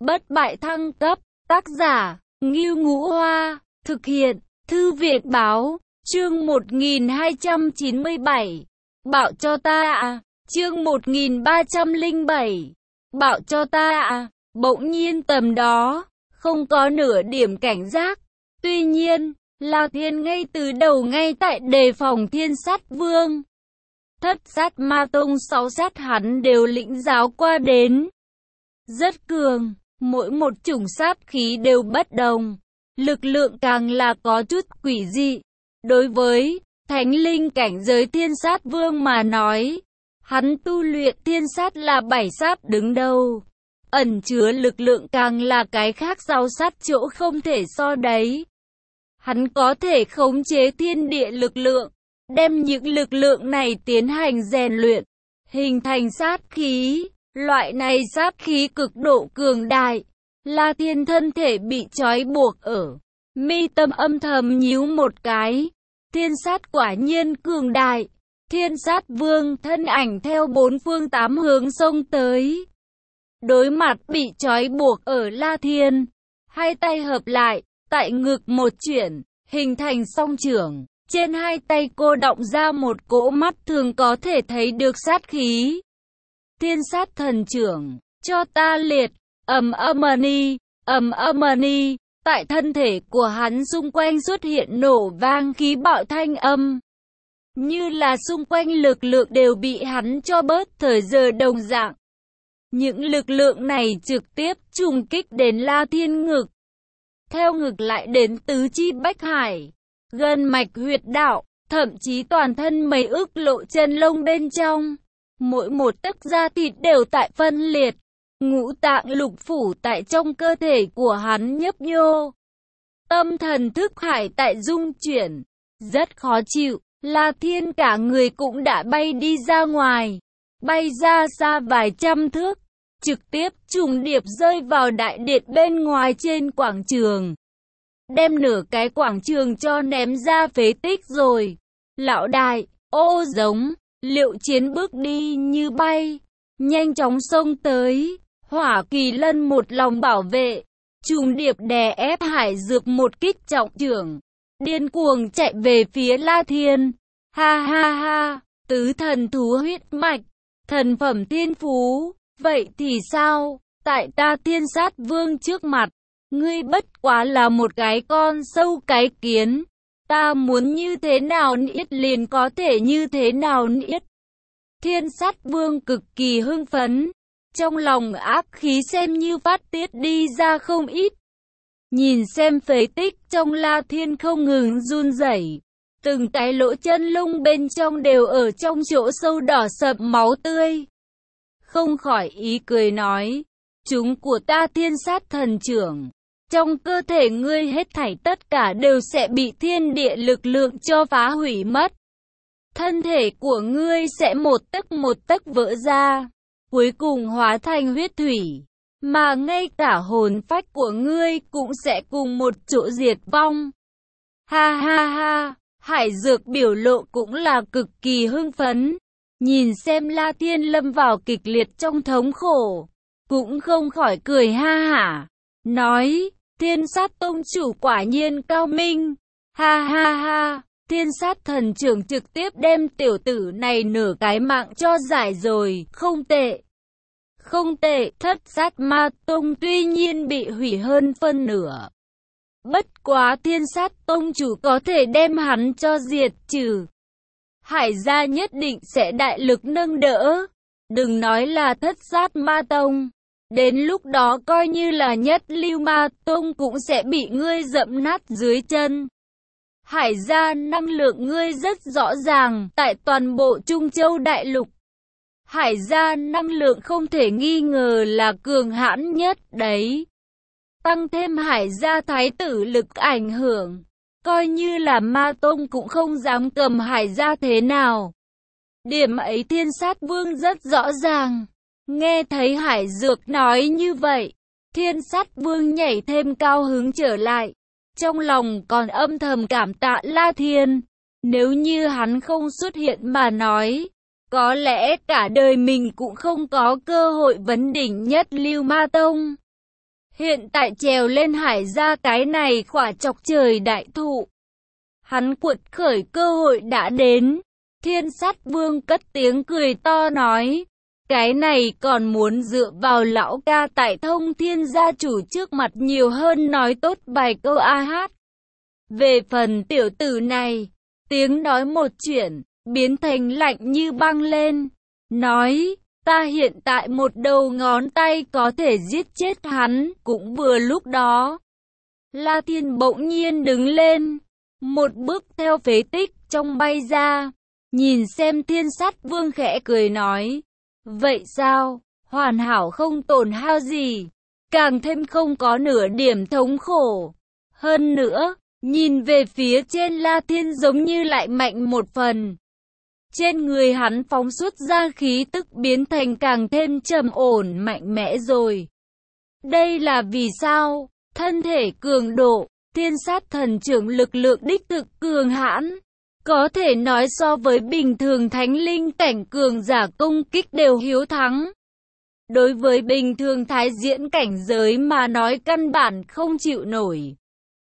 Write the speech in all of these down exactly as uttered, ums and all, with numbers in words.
Bất bại thăng cấp, tác giả, Ngưu Ngũ Hoa, thực hiện, Thư viện báo, chương một nghìn hai trăm chín mươi bảy, bảo cho ta à, chương một nghìn ba trăm lẻ bảy, bảo cho ta à, bỗng nhiên tầm đó, không có nửa điểm cảnh giác. Tuy nhiên, La Thiên ngay từ đầu ngay tại đề phòng Thiên Sát Vương. Thất sát ma tông sáu sát hắn đều lĩnh giáo qua đến. Rất cường, mỗi một chủng sát khí đều bất đồng. Lực lượng càng là có chút quỷ dị. Đối với thánh linh cảnh giới Thiên Sát Vương mà nói, hắn tu luyện thiên sát là bảy sát đứng đầu. Ẩn chứa lực lượng càng là cái khác sáu sát chỗ không thể so đấy. Hắn có thể khống chế thiên địa lực lượng, đem những lực lượng này tiến hành rèn luyện, hình thành sát khí. Loại này sát khí cực độ cường đại. La Thiên thân thể bị trói buộc ở, mi tâm âm thầm nhíu một cái. Thiên sát quả nhiên cường đại. Thiên Sát Vương thân ảnh theo bốn phương tám hướng xông tới. Đối mặt bị trói buộc ở La Thiên, hai tay hợp lại, tại ngực một chuyển, hình thành song chưởng. Trên hai tay cô đọng ra một cỗ mắt thường có thể thấy được sát khí. Thiên sát thần trưởng, cho ta liệt, ầm ầm ni, ầm ầm ni, tại thân thể của hắn xung quanh xuất hiện nổ vang khí bạo thanh âm. Như là xung quanh lực lượng đều bị hắn cho bớt thời giờ đồng dạng. Những lực lượng này trực tiếp trùng kích đến La Thiên ngực. Theo ngực lại đến tứ chi bách hải, gân mạch huyệt đạo, thậm chí toàn thân mấy ức lộ chân lông bên trong. Mỗi một tấc da thịt đều tại phân liệt. Ngũ tạng lục phủ tại trong cơ thể của hắn nhấp nhô. Tâm thần thức hải tại dung chuyển. Rất khó chịu. La Thiên cả người cũng đã bay đi ra ngoài. Bay ra xa vài trăm thước. Trực tiếp trùng điệp rơi vào đại điện bên ngoài trên quảng trường. Đem nửa cái quảng trường cho ném ra phế tích rồi. Lão đại, ô giống. Liệu chiến bước đi như bay, nhanh chóng xông tới. Hỏa Kỳ Lân một lòng bảo vệ, trùng điệp đè ép Hải Dược một kích trọng chưởng, điên cuồng chạy về phía La Thiên. Ha ha ha, tứ thần thú huyết mạch, thần phẩm thiên phú, vậy thì sao? Tại ta Thiên Sát Vương trước mặt, ngươi bất quá là một cái con sâu cái kiến. Ta muốn như thế nào niết liền có thể như thế nào niết. Thiên Sát Vương cực kỳ hưng phấn. Trong lòng ác khí xem như phát tiết đi ra không ít. Nhìn xem phế tích trong La Thiên không ngừng run rẩy. Từng cái lỗ chân lông bên trong đều ở trong chỗ sâu đỏ sậm máu tươi. Không khỏi ý cười nói. Chúng của ta Thiên Sát thần trưởng. Trong cơ thể ngươi hết thảy tất cả đều sẽ bị thiên địa lực lượng cho phá hủy mất. Thân thể của ngươi sẽ một tấc một tấc vỡ ra, cuối cùng hóa thành huyết thủy. Mà ngay cả hồn phách của ngươi cũng sẽ cùng một chỗ diệt vong. Ha ha ha, Hải Dược biểu lộ cũng là cực kỳ hưng phấn. Nhìn xem La Thiên lâm vào kịch liệt trong thống khổ, cũng không khỏi cười ha hả. Nói, Thiên Sát Tông chủ quả nhiên cao minh. Ha ha ha, Thiên Sát thần trưởng trực tiếp đem tiểu tử này nửa cái mạng cho giải rồi. Không tệ. Không tệ, Thất Sát Ma Tông tuy nhiên bị hủy hơn phân nửa. Bất quá Thiên Sát Tông chủ có thể đem hắn cho diệt trừ. Hải gia nhất định sẽ đại lực nâng đỡ. Đừng nói là Thất Sát Ma Tông. Đến lúc đó coi như là Nhất Lưu Ma Tông cũng sẽ bị ngươi dẫm nát dưới chân. Hải gia năng lượng ngươi rất rõ ràng tại toàn bộ Trung Châu Đại Lục. Hải gia năng lượng không thể nghi ngờ là cường hãn nhất đấy. Tăng thêm Hải gia thái tử lực ảnh hưởng. Coi như là Ma Tông cũng không dám cầm Hải gia thế nào. Điểm ấy Thiên Sát Vương rất rõ ràng. Nghe thấy Hải Dược nói như vậy, Thiên Sát Vương nhảy thêm cao hứng trở lại. Trong lòng còn âm thầm cảm tạ La Thiên. Nếu như hắn không xuất hiện mà nói, có lẽ cả đời mình cũng không có cơ hội vấn đỉnh Nhất Lưu Ma Tông. Hiện tại trèo lên hải ra cái này khỏa chọc trời đại thụ. Hắn cuột khởi cơ hội đã đến. Thiên Sát Vương cất tiếng cười to nói. Cái này còn muốn dựa vào lão ca tại Thông Thiên gia chủ trước mặt nhiều hơn nói tốt vài câu a hát. Về phần tiểu tử này, tiếng nói một chuyện, biến thành lạnh như băng lên. Nói, ta hiện tại một đầu ngón tay có thể giết chết hắn. Cũng vừa lúc đó, La Thiên bỗng nhiên đứng lên, một bước theo phế tích trong bay ra. Nhìn xem Thiên Sát Vương khẽ cười nói. Vậy sao, hoàn hảo không tổn hao gì, càng thêm không có nửa điểm thống khổ. Hơn nữa, nhìn về phía trên La Thiên giống như lại mạnh một phần. Trên người hắn phóng xuất ra khí tức biến thành càng thêm trầm ổn mạnh mẽ rồi. Đây là vì sao? Thân thể cường độ, Thiên Sát Thần Trưởng lực lượng đích thực cường hãn. Có thể nói so với bình thường thánh linh cảnh cường giả công kích đều hiếu thắng. Đối với bình thường thái diễn cảnh giới mà nói căn bản không chịu nổi.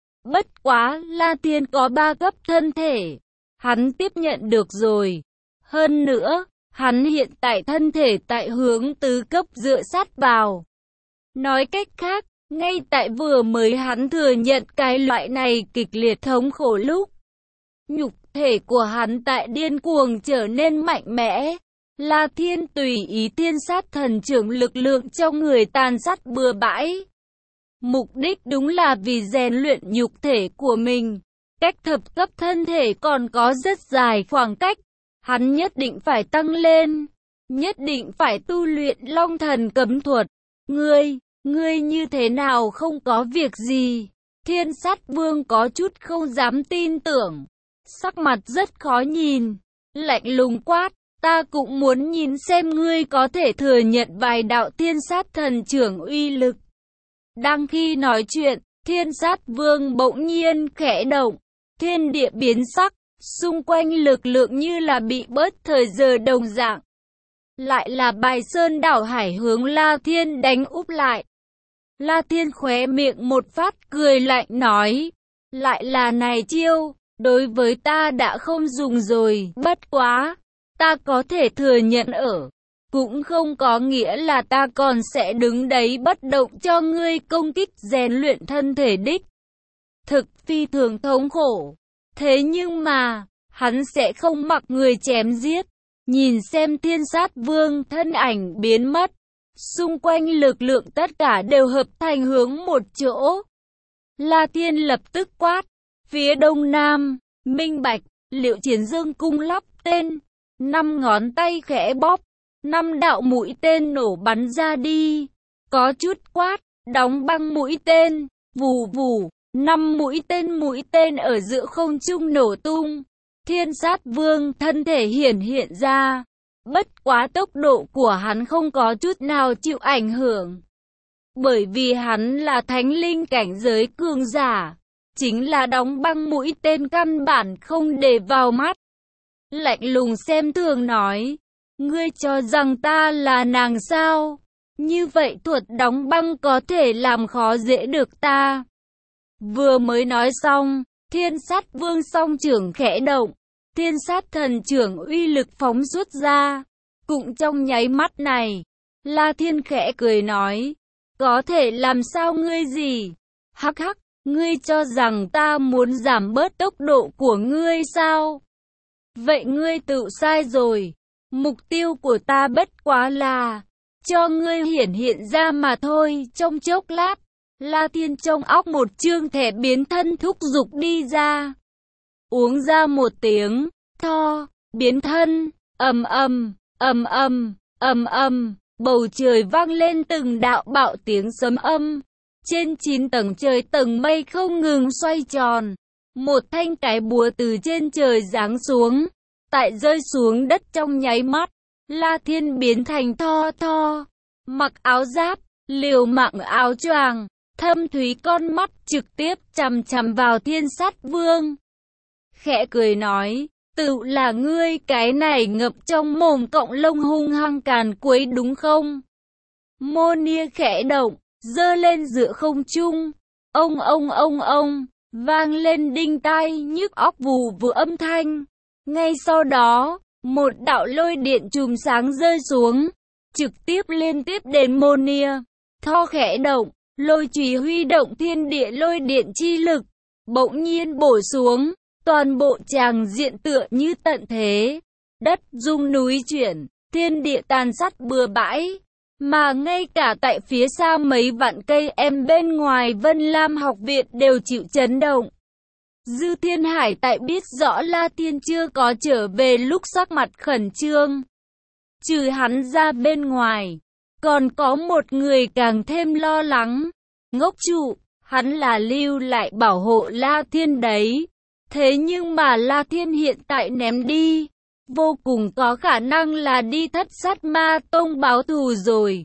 Bất quá, La Thiên có ba cấp thân thể. Hắn tiếp nhận được rồi. Hơn nữa, hắn hiện tại thân thể tại hướng tứ cấp dựa sát vào. Nói cách khác, ngay tại vừa mới hắn thừa nhận cái loại này kịch liệt thống khổ lúc. Nhục thể của hắn tại điên cuồng trở nên mạnh mẽ. La Thiên tùy ý Thiên Sát Thần Trưởng lực lượng trong người tàn sát bừa bãi. Mục đích đúng là vì rèn luyện nhục thể của mình. Cách thập cấp thân thể còn có rất dài khoảng cách. Hắn nhất định phải tăng lên. Nhất định phải tu luyện Long Thần Cấm Thuật. Ngươi, ngươi như thế nào không có việc gì? Thiên Sát Vương có chút không dám tin tưởng. Sắc mặt rất khó nhìn. Lạnh lùng quát. Ta cũng muốn nhìn xem ngươi có thể thừa nhận vài đạo Thiên Sát Thần Trưởng uy lực. Đang khi nói chuyện, Thiên Sát Vương bỗng nhiên khẽ động. Thiên địa biến sắc. Xung quanh lực lượng như là bị bớt thời giờ đồng dạng. Lại là bài sơn đảo hải hướng La Thiên đánh úp lại. La Thiên khóe miệng một phát cười lạnh nói. Lại là này chiêu, đối với ta đã không dùng rồi. Bất quá, ta có thể thừa nhận ở. Cũng không có nghĩa là ta còn sẽ đứng đấy bất động cho ngươi công kích rèn luyện thân thể đích. Thực phi thường thống khổ. Thế nhưng mà, hắn sẽ không mặc người chém giết. Nhìn xem Thiên Sát Vương thân ảnh biến mất. Xung quanh lực lượng tất cả đều hợp thành hướng một chỗ. La Thiên lập tức quát. Phía đông nam, minh bạch, Liệu Chiến Dương cung lắp tên. Năm ngón tay khẽ bóp. Năm đạo mũi tên nổ bắn ra đi. Có chút quát, đóng băng mũi tên. Vù vù. Năm mũi tên mũi tên ở giữa không trung nổ tung. Thiên Sát Vương thân thể hiển hiện ra. Bất quá tốc độ của hắn không có chút nào chịu ảnh hưởng. Bởi vì hắn là thánh linh cảnh giới cường giả. Chính là đóng băng mũi tên căn bản không để vào mắt. Lạnh lùng xem thường nói. Ngươi cho rằng ta là nàng sao? Như vậy thuật đóng băng có thể làm khó dễ được ta. Vừa mới nói xong, Thiên Sát Vương song trưởng khẽ động. Thiên Sát Thần Trưởng uy lực phóng xuất ra. Cũng trong nháy mắt này, La Thiên khẽ cười nói. Có thể làm sao ngươi gì? Hắc hắc, ngươi cho rằng ta muốn giảm bớt tốc độ của ngươi sao? Vậy ngươi tự sai rồi. Mục tiêu của ta bất quá là cho ngươi hiển hiện ra mà thôi. Trong chốc lát, La Thiên trong óc một chương thẻ biến thân thúc giục đi ra. Uống ra một tiếng, tho, biến thân, ầm ầm, ầm ầm, ầm ầm, bầu trời vang lên từng đạo bạo tiếng sấm âm. Trên chín tầng trời tầng mây không ngừng xoay tròn. Một thanh cái búa từ trên trời giáng xuống. Tại rơi xuống đất trong nháy mắt, La Thiên biến thành tho tho. Mặc áo giáp, liều mạng áo choàng. Thâm thúy con mắt trực tiếp chằm chằm vào Thiên Sát Vương. Khẽ cười nói, tự là ngươi cái này ngập trong mồm cọng lông hung hăng càn quấy đúng không? Mô Nia khẽ động, giơ lên giữa không trung. Ông ông ông ông, vang lên đinh tai nhức óc vù vù âm thanh. Ngay sau đó, một đạo lôi điện chùm sáng rơi xuống, trực tiếp liên tiếp đến Monia. Tho khẽ động, lôi chùy huy động thiên địa lôi điện chi lực, bỗng nhiên bổ xuống, toàn bộ tràng diện tựa như tận thế. Đất rung núi chuyển, thiên địa tàn sát bừa bãi, mà ngay cả tại phía xa mấy vạn cây em bên ngoài Vân Lam học viện đều chịu chấn động. Dư Thiên Hải tại biết rõ La Thiên chưa có trở về lúc sắc mặt khẩn trương. Trừ hắn ra bên ngoài, còn có một người càng thêm lo lắng. Ngốc trụ, hắn là lưu lại bảo hộ La Thiên đấy. Thế nhưng mà La Thiên hiện tại ném đi, vô cùng có khả năng là đi Thất Sát Ma Tông báo thù rồi.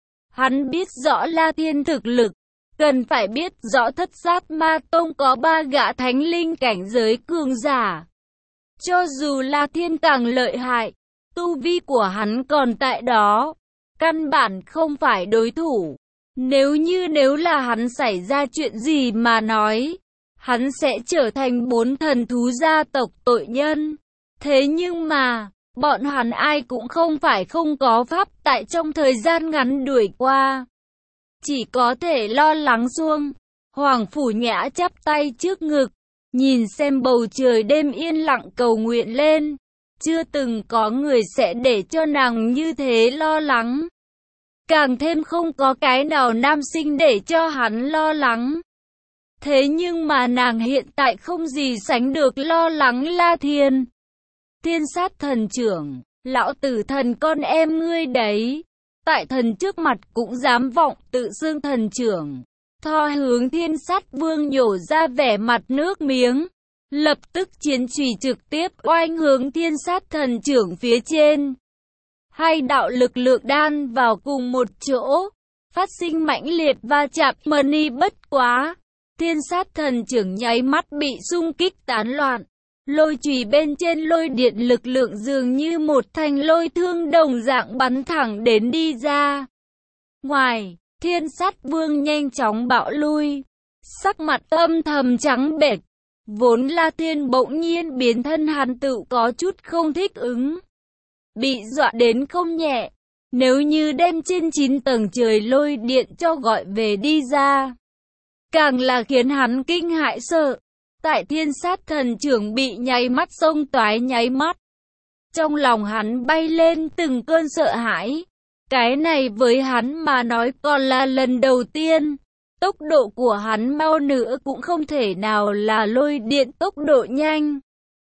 Hắn biết rõ La Thiên thực lực, cần phải biết rõ Thất Sát Ma Tông có ba gã thánh linh cảnh giới cường giả. Cho dù La Thiên càng lợi hại, tu vi của hắn còn tại đó, căn bản không phải đối thủ. Nếu như nếu là hắn xảy ra chuyện gì mà nói, hắn sẽ trở thành bốn thần thú gia tộc tội nhân. Thế nhưng mà, bọn hắn ai cũng không phải không có pháp tại trong thời gian ngắn đuổi qua. Chỉ có thể lo lắng xuông. Hoàng Phủ Nhã chắp tay trước ngực, nhìn xem bầu trời đêm yên lặng cầu nguyện lên. Chưa từng có người sẽ để cho nàng như thế lo lắng. Càng thêm không có cái nào nam sinh để cho hắn lo lắng. Thế nhưng mà nàng hiện tại không gì sánh được lo lắng La Thiên. Thiên sát thần trưởng, lão tử thần con em ngươi đấy. Tại thần trước mặt cũng dám vọng tự xưng thần trưởng. Tho hướng thiên sát vương nhổ ra vẻ mặt nước miếng. Lập tức chiến chùy trực tiếp oanh hướng thiên sát thần trưởng phía trên. Hai đạo lực lượng đan vào cùng một chỗ, phát sinh mãnh liệt va chạm mani bất quá. Thiên sát thần trưởng nháy mắt bị xung kích tán loạn. Lôi chùy bên trên lôi điện lực lượng dường như một thanh lôi thương đồng dạng bắn thẳng đến đi ra. Ngoài, thiên sát vương nhanh chóng bạo lui, sắc mặt âm thầm trắng bệch. Vốn La Thiên bỗng nhiên biến thân hắn tự có chút không thích ứng. Bị dọa đến không nhẹ, nếu như đem trên chín tầng trời lôi điện cho gọi về đi ra. Càng là khiến hắn kinh hãi sợ. Tại thiên sát thần trưởng bị nháy mắt xông toái nháy mắt. Trong lòng hắn bay lên từng cơn sợ hãi. Cái này với hắn mà nói còn là lần đầu tiên. Tốc độ của hắn mau nữa cũng không thể nào là lôi điện tốc độ nhanh.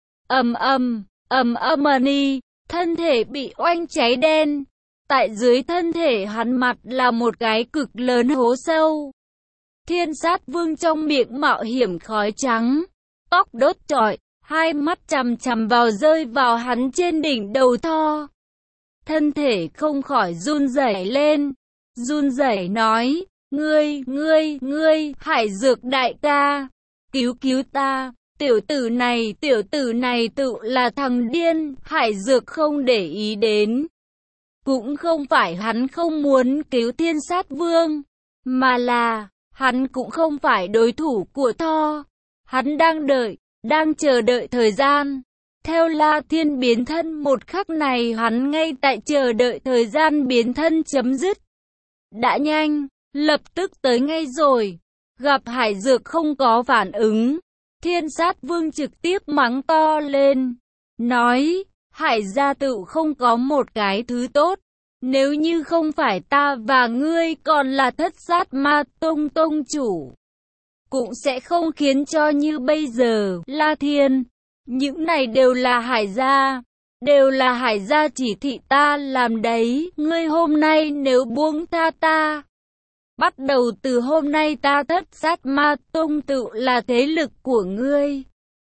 Ầm ầm, ầm ầm mani, thân thể bị oanh cháy đen. Tại dưới thân thể hắn mặt là một cái cực lớn hố sâu. Thiên sát vương trong miệng mạo hiểm khói trắng, tóc đốt trọi, hai mắt chằm chằm vào rơi vào hắn trên đỉnh đầu Tho. Thân thể không khỏi run rẩy lên, run rẩy nói, ngươi, ngươi, ngươi, Hải Dược đại ca, cứu cứu ta, tiểu tử này, tiểu tử này tự là thằng điên, Hải Dược không để ý đến. Cũng không phải hắn không muốn cứu thiên sát vương, mà là, hắn cũng không phải đối thủ của Tho. Hắn đang đợi, đang chờ đợi thời gian. Theo La Thiên biến thân một khắc này hắn ngay tại chờ đợi thời gian biến thân chấm dứt. Đã nhanh, lập tức tới ngay rồi. Gặp Hải Dược không có phản ứng, thiên sát vương trực tiếp mắng to lên. Nói, Hải gia tự không có một cái thứ tốt. Nếu như không phải ta và ngươi còn là Thất Sát Ma Tông tông chủ, cũng sẽ không khiến cho như bây giờ. La Thiên, những này đều là Hải gia, đều là Hải gia chỉ thị ta làm đấy. Ngươi hôm nay nếu buông tha ta, bắt đầu từ hôm nay ta Thất Sát Ma Tông tự là thế lực của ngươi.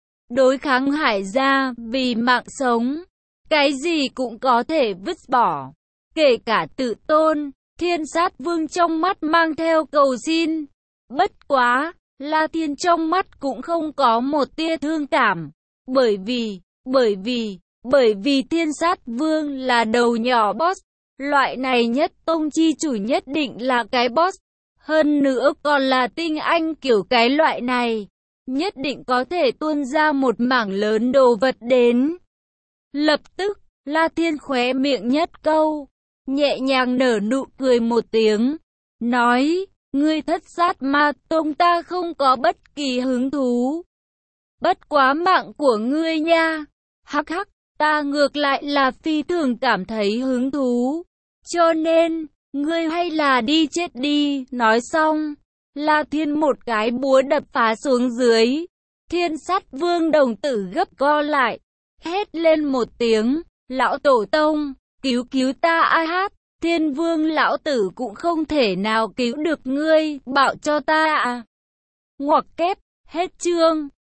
Đối kháng Hải gia vì mạng sống, cái gì cũng có thể vứt bỏ, kể cả tự tôn. Thiên sát vương trong mắt mang theo cầu xin. Bất quá, La Thiên trong mắt cũng không có một tia thương cảm. Bởi vì, bởi vì, bởi vì thiên sát vương là đầu nhỏ boss. Loại này nhất tông chi chủ nhất định là cái boss. Hơn nữa còn là tinh anh kiểu cái loại này, nhất định có thể tuôn ra một mảng lớn đồ vật đến. Lập tức, La Thiên khóe miệng nhất câu, nhẹ nhàng nở nụ cười một tiếng, nói, ngươi thất sát ma tông ta không có bất kỳ hứng thú. Bất quá mạng của ngươi nha, hắc hắc, ta ngược lại là phi thường cảm thấy hứng thú, cho nên, ngươi hay là đi chết đi. Nói xong, La Thiên một cái búa đập phá xuống dưới, Thiên Sát Vương đồng tử gấp co lại, hét lên một tiếng, lão tổ tông, cứu cứu ta a hát, Thiên Vương lão tử cũng không thể nào cứu được ngươi, bảo cho ta à. Ngoặc kép, hết chương.